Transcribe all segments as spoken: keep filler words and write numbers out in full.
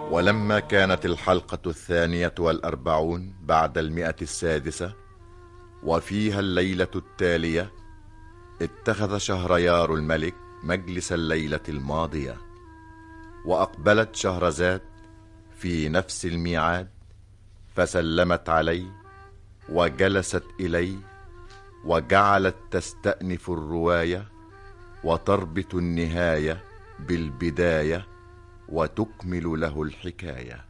ولما كانت الحلقة الثانية والأربعون بعد المئة السادسة وفيها الليلة التالية، اتخذ شهريار الملك مجلس الليلة الماضية، وأقبلت شهرزاد في نفس الميعاد، فسلمت عليه وجلست إليه وجعلت تستأنف الرواية وتربط النهاية بالبداية وتكمل له الحكاية.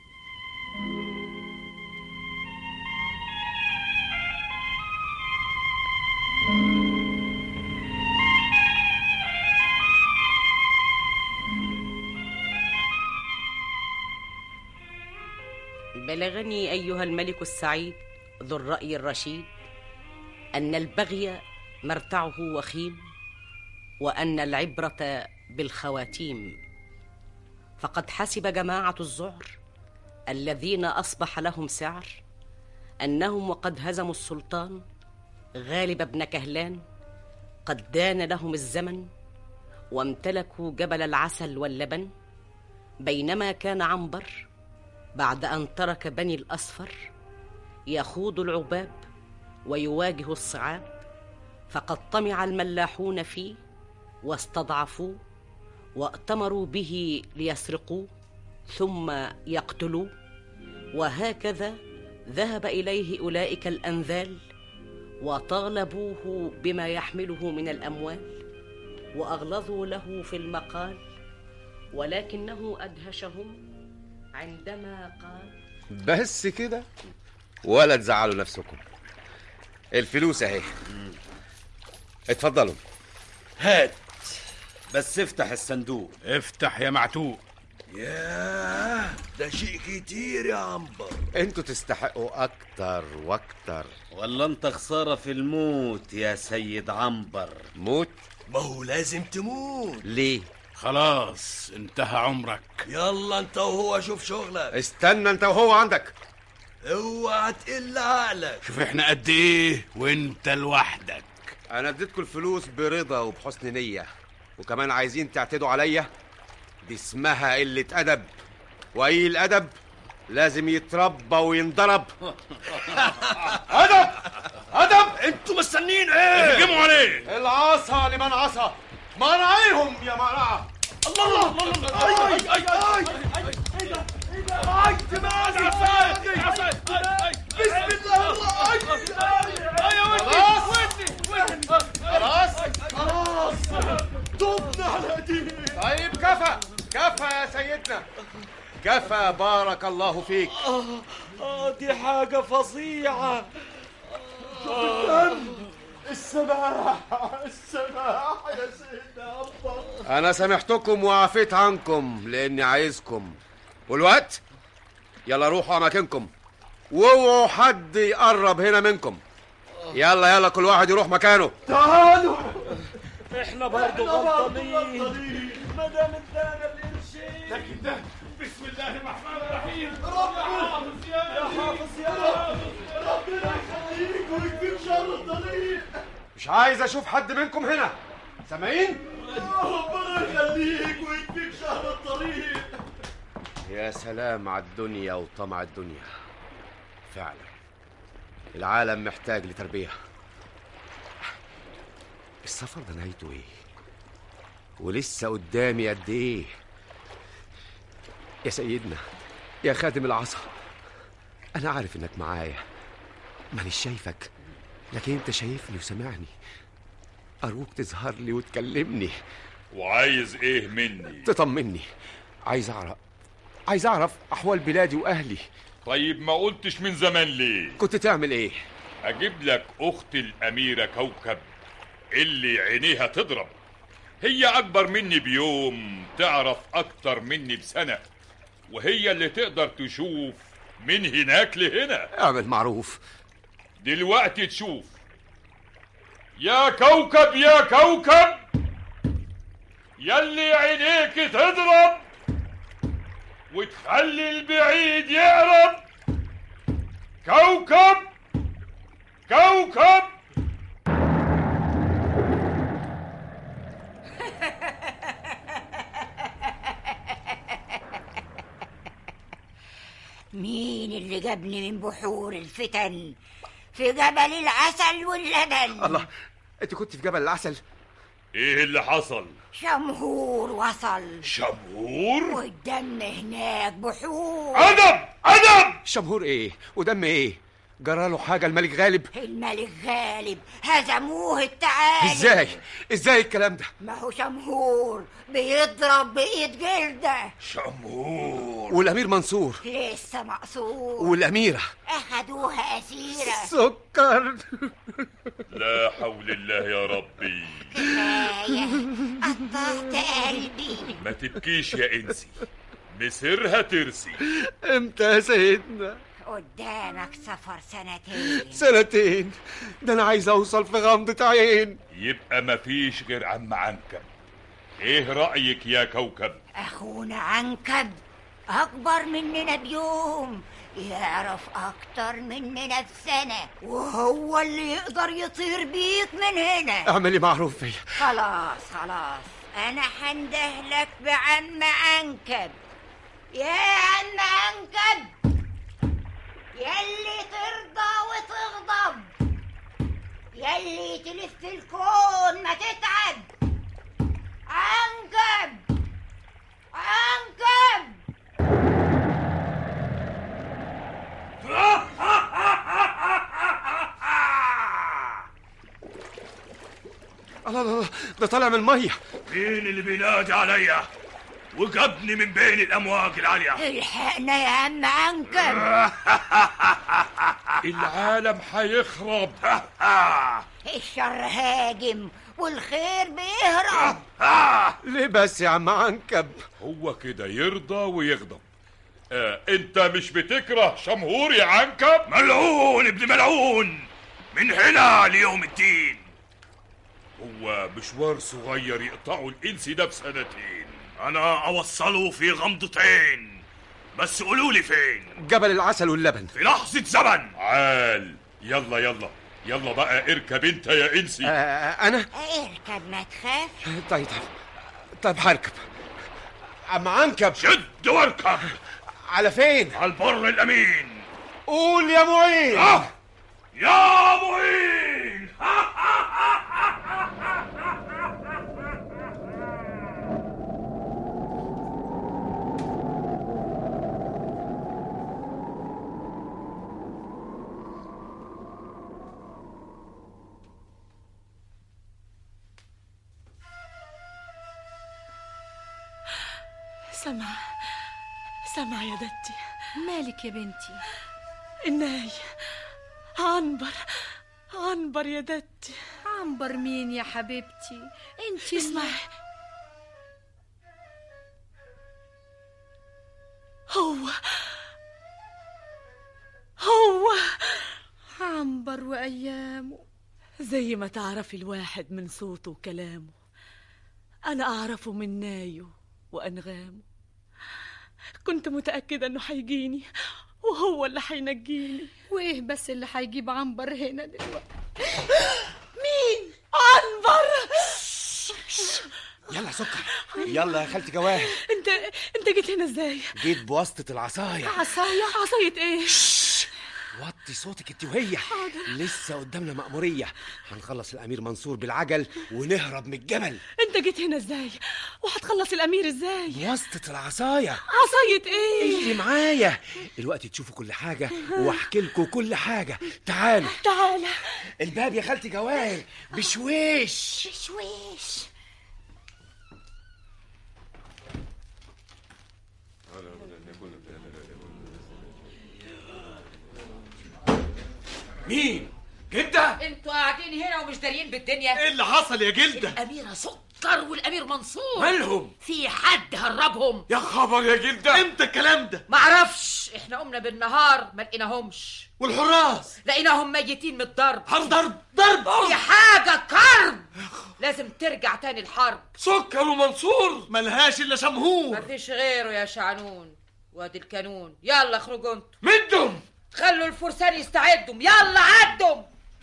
بلغني أيها الملك السعيد ذو الرأي الرشيد أن البغي مرتعه وخيم، وأن العبرة بالخواتيم. فقد حسب جماعة الزعر الذين أصبح لهم سعر أنهم وقد هزموا السلطان غالب بن كهلان قد دان لهم الزمن، وامتلكوا جبل العسل واللبن، بينما كان عنبر بعد أن ترك بني الأصفر يخوض العباب ويواجه الصعاب، فقد طمع الملاحون فيه واستضعفوه وائتمروا به ليسرقوه ثم يقتلوه. وهكذا ذهب إليه أولئك الأنذال وطالبوه بما يحمله من الأموال، وأغلظوا له في المقال، ولكنه أدهشهم عندما قال: بس كده ولا تزعلوا نفسكم، الفلوس اهي، اتفضلوا. هات، بس افتح الصندوق. افتح يا معتوق. ياه، ده شيء كتير يا عنبر. انتوا تستحقوا اكتر واكتر. والله انت خسارة في الموت يا سيد عنبر. موت؟ ما هو لازم تموت. ليه؟ خلاص انتهى عمرك. يلا انت وهو شوف شغلك. استنى انت وهو عندك. اوعى تقل عقلك. شوف احنا قد ايه وانت لوحدك. انا اديتكم الفلوس برضا وبحسن نية، وكمان عايزين تعتدوا عليا؟ دي اسمها قلة ادب، واي الادب لازم يتربى وينضرب. ادب ادب. انتوا مستنين ايه؟ اهجموا عليه. العصا لمن عصى، منعيهم يا منع. الله الله الله الله. اي اي اي اي ايه ده ايه ده؟ اي دماغي بسم الله الرحمن. خلاص خلاص طبنا على ايديك. طيب كفى كفى يا سيدنا، كفى. بارك الله فيك. اه اه دي حاجة فظيعة. شوف الدم، السماح السماح يا سيدنا أبا. أنا سامحتكم وعفيت عنكم لأني عايزكم، والوقت يلا روحوا أماكنكم، واوعوا حد يقرب هنا منكم. يلا يلا كل واحد يروح مكانه. تعالوا، احنا برضو غلطانين ما دام ادانا القرشين. لكن ده بسم الله الرحمن الرحيم. ربنا يا حافظ يا رب، ربنا يخليك ويكفيك شر الطريق. مش عايز أشوف حد منكم هنا، سامعين؟ ربنا يخليك ويكفيك شر الطريق. يا سلام على الدنيا وطمع الدنيا. فعلا العالم محتاج لتربية. السفر ده نهايته ايه؟ ولسه قدامي قد ايه؟ يا سيدنا يا خادم العصا، انا عارف انك معايا، مانيش شايفك لكن انت شايفني وسمعني. ارجوك تظهر لي وتكلمني. وعايز ايه مني؟ تطمني. عايز اعرف عايز اعرف احوال بلادي واهلي. طيب ما قلتش من زمان ليه؟ كنت تعمل ايه؟ اجيب لك اخت الاميرة كوكب اللي عينيها تضرب، هي اكبر مني بيوم، تعرف اكتر مني بسنة، وهي اللي تقدر تشوف من هناك لهنا. اعمل معروف. دلوقتي تشوف. يا كوكب يا كوكب، يلي عينيك تضرب وتخلي البعيد يقرب. كوكب كوكب. مين اللي جابني من بحور الفتن في جبل العسل واللبن؟ الله، انت كنت في جبل العسل؟ ايه اللي حصل؟ شمهور وصل. شمهور؟ والدم هناك بحور. أدب أدب. شمهور ايه ودم ايه؟ جراله حاجة الملك غالب؟ الملك غالب هزموه التعالي. ازاي؟ ازاي الكلام ده؟ ما هو شمهور بيضرب بإيد جلده. شمهور. والأمير منصور لسه مقصور. والأميرة أخدوها أسيرة. سكر. لا حول الله يا ربي. كفاية قطعت قلبي. ما تبكيش يا انسي، مسيرها ترسي. امتى يا سيدنا؟ قدامك سفر سنتين. سنتين؟ ده انا عايز اوصل في غمضة عين. يبقى مفيش غير عم عنكب. ايه رأيك يا كوكب؟ اخونا عنكب اكبر مننا بيوم، يعرف اكتر مننا بسنة، وهو اللي يقدر يطير بيك من هنا. اعملي معروف فيا. خلاص خلاص، انا هندهلك بعم عنكب. يا عم عنكب، يلي ترضى وتغضب، يلي تلف الكون ما تتعب. عنكب عنكب. الله الله، ده طالع من المية. مين اللي بينادي عليا وجابني من بين الامواج العاليه؟ الحقنا يا عم عنكب. العالم هيخرب. الشر هاجم والخير بيهرب. ليه بس يا عم عنكب؟ هو كده يرضى ويغضب. آه، انت مش بتكره شمهور يا عنكب؟ ملعون ابن ملعون من هنا ليوم الدين. هو مشوار صغير يقطعوا الانسي ده بسنتين. انا اوصله في غمضتين، بس قولولي فين؟ جبل العسل واللبن. في لحظة زمن. عال، يلا يلا يلا بقى اركب انت يا انسي. آه انا؟ اركب ما تخاف. طيب طيب طيب هركب. عم عنكب شد واركب. على فين؟ على البر الامين. قول يا معين. آه. يا معين. سمع سمع يا دتي. مالك يا بنتي؟ الناي عنبر عنبر يا دتي. عنبر مين يا حبيبتي؟ انتي اسمعي، هو هو عنبر وأيامه. زي ما تعرفي الواحد من صوته وكلامه، أنا أعرفه من نايه وأنغامه. كنت متأكدة أنه حيجيني وهو اللي حينجيني. وإيه بس اللي حيجيب عنبر هنا دلوقتي؟ مين؟ عنبر. يلا سكر، يلا يا خالتي جواهر. انت انت جيت هنا ازاي؟ جيت بواسطة العصاية. عصاية؟ عصاية ايه؟ وطي صوتك انت وهي. لسه قدامنا مأمورية، هنخلص الأمير منصور بالعجل ونهرب من الجبل. انت جيت هنا ازاي؟ وهتخلص الأمير ازاي؟ بواسطة العصاية. عصاية ايه؟ اللي معايا الوقت تشوفوا كل حاجة واحكي لكم كل حاجة. تعالوا تعالى. الباب يا خالتي جواهر. بشويش بشويش. مين؟ جدة؟ انتوا قاعدين هنا ومش دارين بالدنيا؟ ايه اللي حصل يا جلدة؟ الأميرة سكر والأمير منصور مالهم؟ في حد هربهم. يا خبر يا جلدة، امتى الكلام ده؟ معرفش، احنا قمنا بالنهار ما لقيناهمش. والحراس؟ لقيناهم ميتين من الضرب. حرب ضرب ضرب. في حاجة كرب، لازم ترجع تاني الحرب. سكر ومنصور ملهاش الا شمهور. مفيش غيره يا شعنون. وادي الكانون، يلا اخرجوا انتوا. مدهم. خلوا الفرسان يستعدوا، يلا عدوا.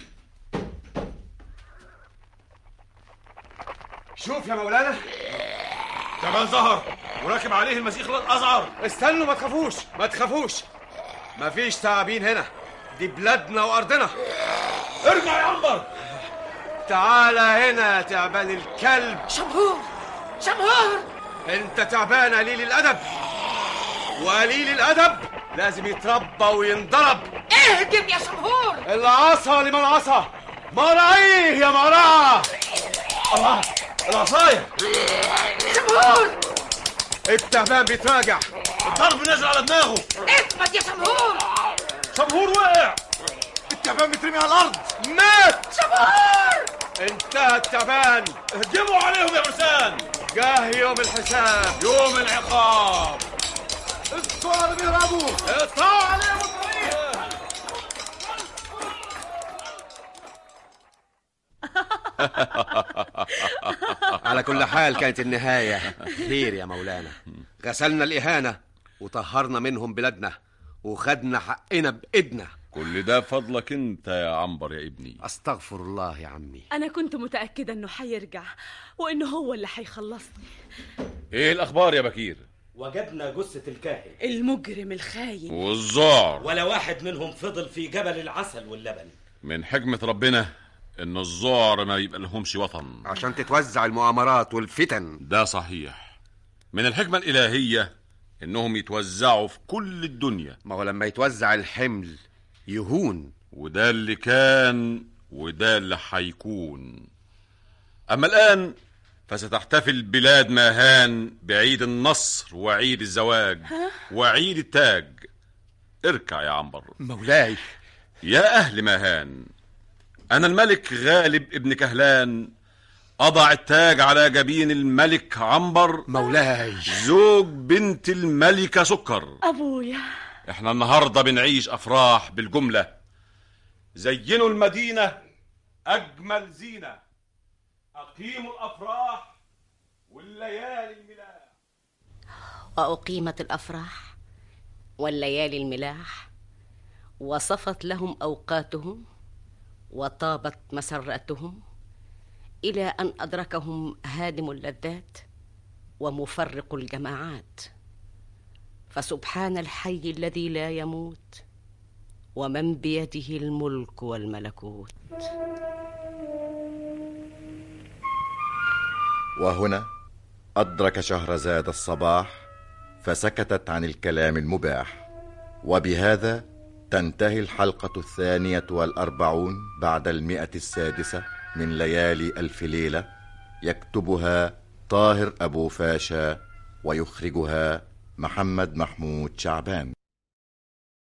شوف يا مولانا، جمال ظهر وراكب عليه المسيخ الازعر. استنوا، ما تخافوش ما تخافوش. مفيش تعابين هنا، دي بلادنا وارضنا. ارجع يا عنبر. تعالى هنا يا تعبان الكلب. شمهور شمهور، انت تعبان قليل الادب، وقليل الادب لازم يتربى وينضرب. اهجم يا شمهور. العصا لمن عصا، مرعيه يا مرعى. الله، العصايه. شمهور، التعبان بيتراجع، الضرب نازل على دماغه. اثبت يا شمهور. شمهور وقع، التعبان بيترمي على الارض، مات. شمهور، انتهى التعبان. هجموا عليهم يا فرسان. جاه يوم الحساب، يوم العقاب. الصور بيهربوا، اقطعوا عليهم الطريق. على كل حال كانت النهاية خير يا مولانا. غسلنا الإهانة وطهرنا منهم بلادنا وخدنا حقنا بإيدنا. كل ده فضلك انت يا عنبر يا ابني. استغفر الله يا عمي. أنا كنت متأكدة إنه حيرجع وإنه هو اللي حيخلصني. ايه الأخبار يا بكير؟ وجدنا جثة الكاهن المجرم الخاين والزعر، ولا واحد منهم فضل في جبل العسل واللبن. من حكمة ربنا إن الزعر ما يبقى لهمش وطن عشان تتوزع المؤامرات والفتن. ده صحيح. من الحكمة الإلهية إنهم يتوزعوا في كل الدنيا. ما هو لما يتوزع الحمل يهون. وده اللي كان وده اللي حيكون. أما الآن فستحتفل بلاد ماهان بعيد النصر وعيد الزواج وعيد التاج. اركع يا عنبر. مولاي. يا أهل ماهان، أنا الملك غالب ابن كهلان أضع التاج على جبين الملك عنبر مولاي زوج بنت الملكة سكر. أبويا، احنا النهاردة بنعيش أفراح بالجملة. زينوا المدينة أجمل زينة، أقيموا الأفراح والليالي الملاح. وأقيمت الأفراح والليالي الملاح، وصفت لهم أوقاتهم وطابت مسراتهم، إلى أن أدركهم هادم اللذات ومفرق الجماعات. فسبحان الحي الذي لا يموت، ومن بيده الملك والملكوت. وهنا أدرك شهرزاد الصباح فسكتت عن الكلام المباح. وبهذا تنتهي الحلقة الثانية والأربعون بعد المئة السادسة من ليالي ألف ليلة. يكتبها طاهر أبو فاشا ويخرجها محمد محمود شعبان.